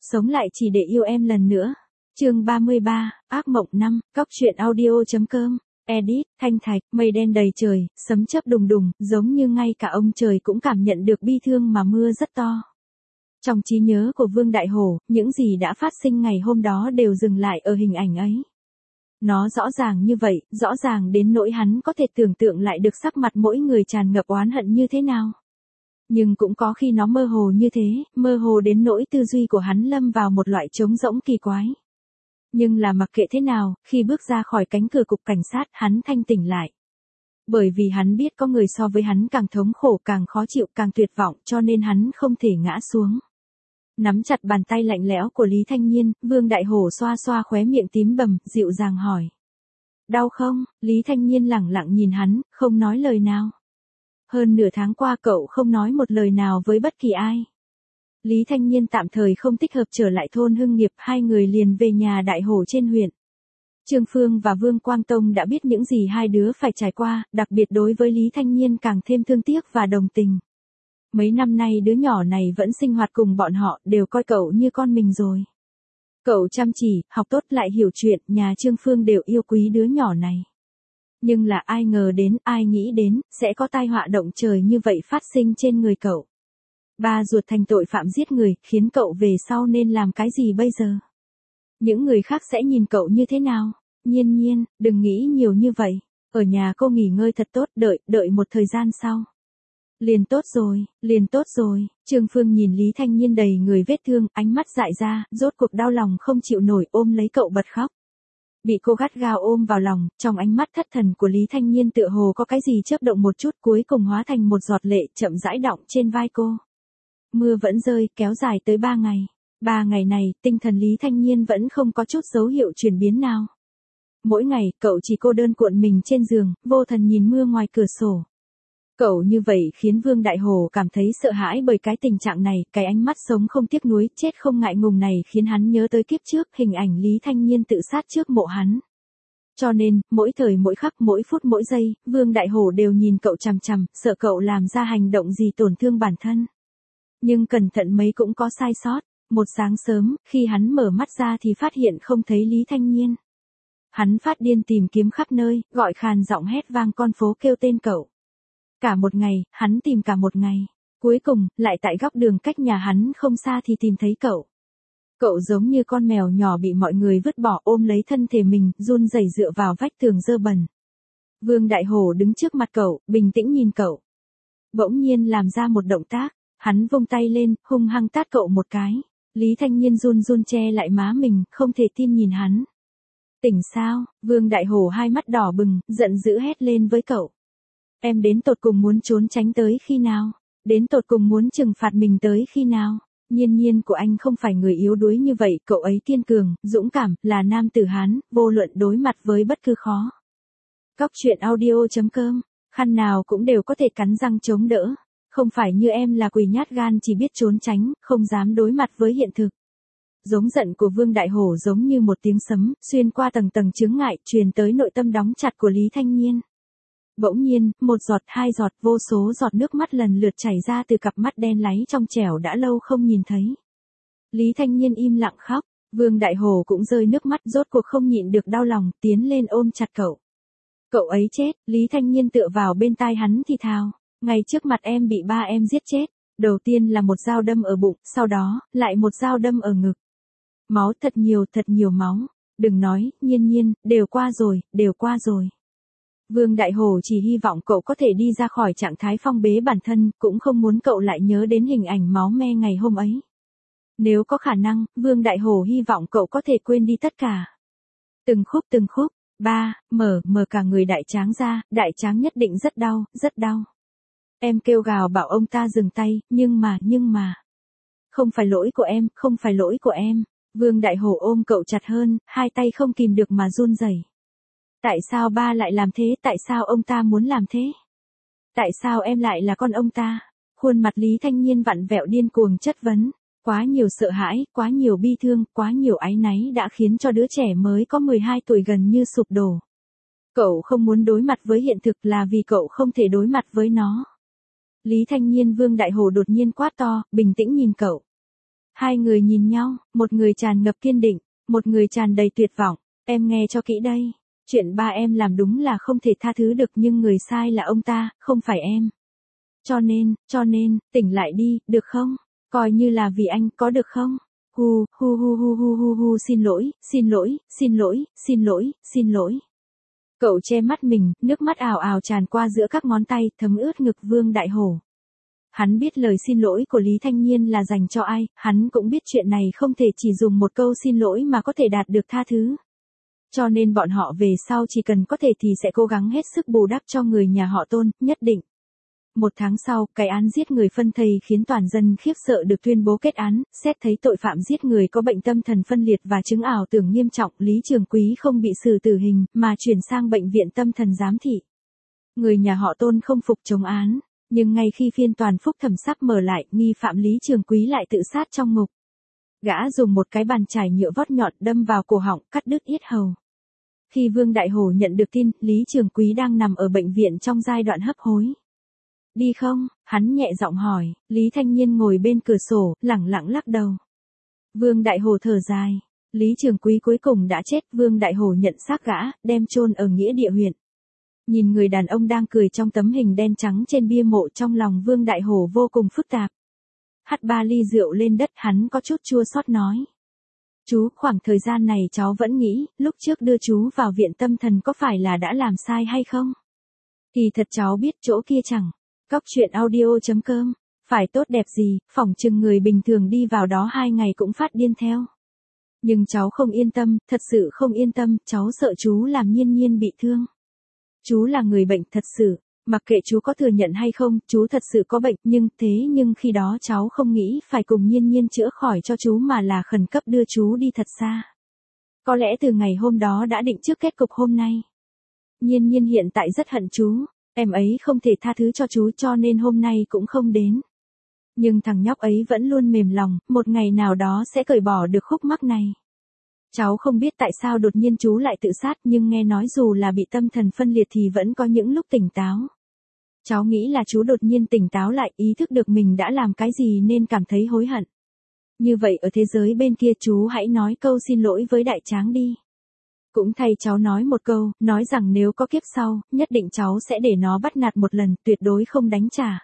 sống lại chỉ để yêu em lần nữa. Chương 33, ác mộng 5, cóc truyện audio.com. Edit, thanh thạch, mây đen đầy trời, sấm chớp đùng đùng, giống như ngay cả ông trời cũng cảm nhận được bi thương mà mưa rất to. Trong trí nhớ của Vương Đại Hổ, những gì đã phát sinh ngày hôm đó đều dừng lại ở hình ảnh ấy. Nó rõ ràng như vậy, rõ ràng đến nỗi hắn có thể tưởng tượng lại được sắc mặt mỗi người tràn ngập oán hận như thế nào. Nhưng cũng có khi nó mơ hồ như thế, mơ hồ đến nỗi tư duy của hắn lâm vào một loại trống rỗng kỳ quái. Nhưng là mặc kệ thế nào, khi bước ra khỏi cánh cửa cục cảnh sát, hắn thanh tỉnh lại. Bởi vì hắn biết có người so với hắn càng thống khổ, càng khó chịu, càng tuyệt vọng, cho nên hắn không thể ngã xuống. Nắm chặt bàn tay lạnh lẽo của Lý Thanh Nhiên, Vương Đại Hổ xoa xoa khóe miệng tím bầm, dịu dàng hỏi. Đau không? Lý Thanh Nhiên lẳng lặng nhìn hắn, không nói lời nào. Hơn nửa tháng qua cậu không nói một lời nào với bất kỳ ai. Lý Thanh Nhiên tạm thời không thích hợp trở lại thôn Hưng Nghiệp, hai người liền về nhà Đại Hổ trên huyện. Trương Phương và Vương Quang Tông đã biết những gì hai đứa phải trải qua, đặc biệt đối với Lý Thanh Nhiên càng thêm thương tiếc và đồng tình. Mấy năm nay đứa nhỏ này vẫn sinh hoạt cùng bọn họ, đều coi cậu như con mình rồi. Cậu chăm chỉ, học tốt lại hiểu chuyện, nhà Trương Phương đều yêu quý đứa nhỏ này. Nhưng là ai ngờ đến, ai nghĩ đến, sẽ có tai họa động trời như vậy phát sinh trên người cậu. Ba ruột thành tội phạm giết người, khiến cậu về sau nên làm cái gì bây giờ? Những người khác sẽ nhìn cậu như thế nào? Nhiên Nhiên, đừng nghĩ nhiều như vậy. Ở nhà cô nghỉ ngơi thật tốt, đợi một thời gian sau. Liền tốt rồi. Trương Phương nhìn Lý Thanh Nhiên đầy người vết thương, ánh mắt dại ra, rốt cuộc đau lòng không chịu nổi, ôm lấy cậu bật khóc. Bị cô gắt gao ôm vào lòng, trong ánh mắt thất thần của Lý Thanh Nhiên tựa hồ có cái gì chớp động một chút, cuối cùng hóa thành một giọt lệ chậm rãi đọng trên vai cô. Mưa vẫn rơi, kéo dài tới 3 ngày. 3 ngày này, tinh thần Lý Thanh Nhiên vẫn không có chút dấu hiệu chuyển biến nào. Mỗi ngày, cậu chỉ cô đơn cuộn mình trên giường, vô thần nhìn mưa ngoài cửa sổ. Cậu như vậy khiến Vương Đại Hổ cảm thấy sợ hãi bởi cái tình trạng này, cái ánh mắt sống không tiếc nuối, chết không ngại ngùng này khiến hắn nhớ tới kiếp trước, hình ảnh Lý Thanh Nhiên tự sát trước mộ hắn. Cho nên, mỗi thời mỗi khắc, mỗi phút mỗi giây, Vương Đại Hổ đều nhìn cậu chằm chằm, sợ cậu làm ra hành động gì tổn thương bản thân. Nhưng cẩn thận mấy cũng có sai sót. Một sáng sớm, khi hắn mở mắt ra thì phát hiện không thấy Lý Thanh Nhiên. Hắn phát điên tìm kiếm khắp nơi, gọi khàn giọng hét vang con phố kêu tên cậu. Cả một ngày, hắn tìm cả một ngày. Cuối cùng, lại tại góc đường cách nhà hắn không xa thì tìm thấy cậu. Cậu giống như con mèo nhỏ bị mọi người vứt bỏ, ôm lấy thân thể mình, run rẩy dựa vào vách tường dơ bẩn. Vương Đại Hổ đứng trước mặt cậu, bình tĩnh nhìn cậu. Bỗng nhiên làm ra một động tác, hắn vung tay lên, hung hăng tát cậu một cái. Lý Thanh Nhiên run run che lại má mình, không thể tin nhìn hắn. Tỉnh sao? Vương Đại Hổ hai mắt đỏ bừng, giận dữ hét lên với cậu. Em đến tột cùng muốn trốn tránh tới khi nào? Đến tột cùng muốn trừng phạt mình tới khi nào? Nhiên Nhiên của anh không phải người yếu đuối như vậy, cậu ấy kiên cường, dũng cảm, là nam tử Hán, vô luận đối mặt với bất cứ khó. Cóc truyện audio.com, khăn nào cũng đều có thể cắn răng chống đỡ. Không phải như em là quỷ nhát gan chỉ biết trốn tránh, không dám đối mặt với hiện thực. Giống giận của Vương Đại Hổ giống như một tiếng sấm, xuyên qua tầng tầng chướng ngại, truyền tới nội tâm đóng chặt của Lý Thanh Nhiên. Bỗng nhiên, một giọt, hai giọt, vô số giọt nước mắt lần lượt chảy ra từ cặp mắt đen láy trong trẻo đã lâu không nhìn thấy. Lý Thanh Nhiên im lặng khóc, Vương Đại Hổ cũng rơi nước mắt, rốt cuộc không nhịn được đau lòng, tiến lên ôm chặt cậu. Cậu ấy chết, Lý Thanh Nhiên tựa vào bên tai hắn thì thào. Ngay trước mặt em bị ba em giết chết, đầu tiên là một dao đâm ở bụng, sau đó, lại một dao đâm ở ngực. Máu thật nhiều máu, đừng nói, Nhiên, đều qua rồi. Vương Đại Hổ chỉ hy vọng cậu có thể đi ra khỏi trạng thái phong bế bản thân, cũng không muốn cậu lại nhớ đến hình ảnh máu me ngày hôm ấy. Nếu có khả năng, Vương Đại Hổ hy vọng cậu có thể quên đi tất cả. Từng khúc, mở cả người đại tráng ra, đại tráng nhất định rất đau. Em kêu gào bảo ông ta dừng tay, nhưng mà. Không phải lỗi của em. Vương Đại Hổ ôm cậu chặt hơn, hai tay không kìm được mà run rẩy. Tại sao ba lại làm thế, tại sao ông ta muốn làm thế? Tại sao em lại là con ông ta? Khuôn mặt Lý Thanh Nhiên vặn vẹo điên cuồng chất vấn. Quá nhiều sợ hãi, quá nhiều bi thương, quá nhiều áy náy đã khiến cho đứa trẻ mới có 12 tuổi gần như sụp đổ. Cậu không muốn đối mặt với hiện thực là vì cậu không thể đối mặt với nó. Lý Thanh Nhiên Vương Đại Hổ đột nhiên quát to, bình tĩnh nhìn cậu. Hai người nhìn nhau, một người tràn ngập kiên định, một người tràn đầy tuyệt vọng. Em nghe cho kỹ đây. Chuyện ba em làm đúng là không thể tha thứ được nhưng người sai là ông ta, không phải em. Cho nên, tỉnh lại đi, được không? Coi như là vì anh, có được không? Hu, hu hu hu hu hu hu xin lỗi, xin lỗi, xin lỗi, xin lỗi, xin lỗi. Cậu che mắt mình, nước mắt ào ào tràn qua giữa các ngón tay, thấm ướt ngực Vương Đại Hổ. Hắn biết lời xin lỗi của Lý Thanh Nhiên là dành cho ai, hắn cũng biết chuyện này không thể chỉ dùng một câu xin lỗi mà có thể đạt được tha thứ. Cho nên bọn họ về sau chỉ cần có thể thì sẽ cố gắng hết sức bù đắp cho người nhà họ Tôn, nhất định. 1 tháng sau, cái án giết người phân thây khiến toàn dân khiếp sợ được tuyên bố kết án, xét thấy tội phạm giết người có bệnh tâm thần phân liệt và chứng ảo tưởng nghiêm trọng, Lý Trường Quý không bị xử tử hình, mà chuyển sang bệnh viện tâm thần giám thị. Người nhà họ Tôn không phục chống án, nhưng ngay khi phiên toàn phúc thẩm sắp mở lại, nghi phạm Lý Trường Quý lại tự sát trong ngục. Gã dùng một cái bàn chải nhựa vót nhọn đâm vào cổ họng, cắt đứt yết hầu. Khi Vương Đại Hổ nhận được tin, Lý Trường Quý đang nằm ở bệnh viện trong giai đoạn hấp hối. Đi không? Hắn nhẹ giọng hỏi. Lý Thanh Nhiên ngồi bên cửa sổ, lẳng lặng lắc đầu. Vương Đại Hổ thở dài. Lý Trường Quý cuối cùng đã chết. Vương Đại Hổ nhận xác gã, đem chôn ở nghĩa địa huyện. Nhìn người đàn ông đang cười trong tấm hình đen trắng trên bia mộ, trong lòng Vương Đại Hổ vô cùng phức tạp. Hắt 3 ly rượu lên đất, hắn có chút chua xót nói. Chú, khoảng thời gian này cháu vẫn nghĩ, lúc trước đưa chú vào viện tâm thần có phải là đã làm sai hay không? Thì thật cháu biết chỗ kia chẳng. Cóc truyện audio.com. Phải tốt đẹp gì, phỏng chừng người bình thường đi vào đó 2 ngày cũng phát điên theo. Nhưng cháu không yên tâm, thật sự không yên tâm, cháu sợ chú làm Nhiên Nhiên bị thương. Chú là người bệnh thật sự, mặc kệ chú có thừa nhận hay không, chú thật sự có bệnh, nhưng khi đó cháu không nghĩ phải cùng Nhiên Nhiên chữa khỏi cho chú mà là khẩn cấp đưa chú đi thật xa. Có lẽ từ ngày hôm đó đã định trước kết cục hôm nay. Nhiên Nhiên hiện tại rất hận chú, em ấy không thể tha thứ cho chú cho nên hôm nay cũng không đến. Nhưng thằng nhóc ấy vẫn luôn mềm lòng, một ngày nào đó sẽ cởi bỏ được khúc mắc này. Cháu không biết tại sao đột nhiên chú lại tự sát nhưng nghe nói dù là bị tâm thần phân liệt thì vẫn có những lúc tỉnh táo. Cháu nghĩ là chú đột nhiên tỉnh táo lại, ý thức được mình đã làm cái gì nên cảm thấy hối hận. Như vậy ở thế giới bên kia chú hãy nói câu xin lỗi với đại tráng đi. Cũng thay cháu nói một câu, nói rằng nếu có kiếp sau, nhất định cháu sẽ để nó bắt nạt một lần, tuyệt đối không đánh trả.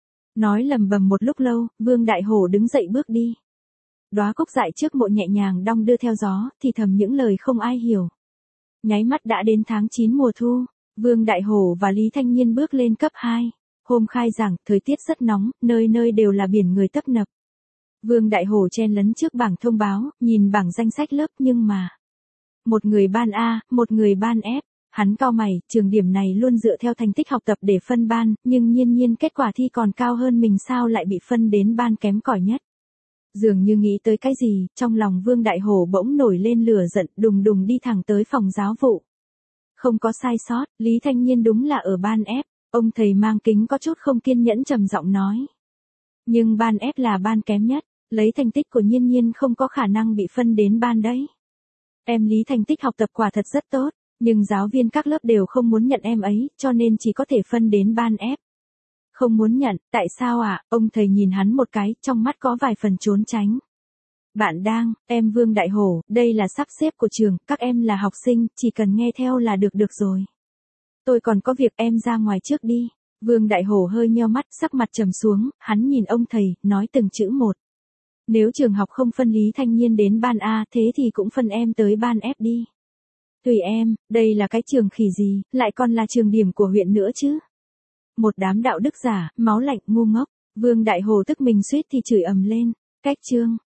Nói lầm bầm một lúc lâu, Vương Đại Hổ đứng dậy bước đi. Đóa cúc dại trước mộ nhẹ nhàng đong đưa theo gió, thì thầm những lời không ai hiểu. Nháy mắt đã đến tháng 9 mùa thu, Vương Đại Hổ và Lý Thanh Nhiên bước lên cấp 2. Hôm khai giảng, thời tiết rất nóng, nơi nơi đều là biển người tấp nập. Vương Đại Hổ chen lấn trước bảng thông báo, nhìn bảng danh sách lớp nhưng mà. Một người ban A, một người ban F. Hắn cau mày, trường điểm này luôn dựa theo thành tích học tập để phân ban, nhưng Nhiên Nhiên kết quả thi còn cao hơn mình sao lại bị phân đến ban kém cỏi nhất. Dường như nghĩ tới cái gì, trong lòng Vương Đại Hổ bỗng nổi lên lửa giận, đùng đùng đi thẳng tới phòng giáo vụ. Không có sai sót, Lý Thanh Nhiên đúng là ở ban F, ông thầy mang kính có chút không kiên nhẫn trầm giọng nói. Nhưng ban F là ban kém nhất, lấy thành tích của Nhiên Nhiên không có khả năng bị phân đến ban đấy. Em Lý thành tích học tập quả thật rất tốt, nhưng giáo viên các lớp đều không muốn nhận em ấy, cho nên chỉ có thể phân đến ban F. Không muốn nhận, tại sao ạ? Ông thầy nhìn hắn một cái, trong mắt có vài phần trốn tránh. Bạn đang, em Vương Đại Hổ, đây là sắp xếp của trường, các em là học sinh, chỉ cần nghe theo là được rồi. Tôi còn có việc, em ra ngoài trước đi. Vương Đại Hổ hơi nheo mắt, sắc mặt trầm xuống, hắn nhìn ông thầy, nói từng chữ một. Nếu trường học không phân Lý Thanh Nhiên đến ban A thế thì cũng phân em tới ban F đi. Tùy em, đây là cái trường khỉ gì, lại còn là trường điểm của huyện nữa chứ. Một đám đạo đức giả, máu lạnh ngu ngốc, Vương Đại Hổ tức mình suýt thì chửi ầm lên. Cách chương.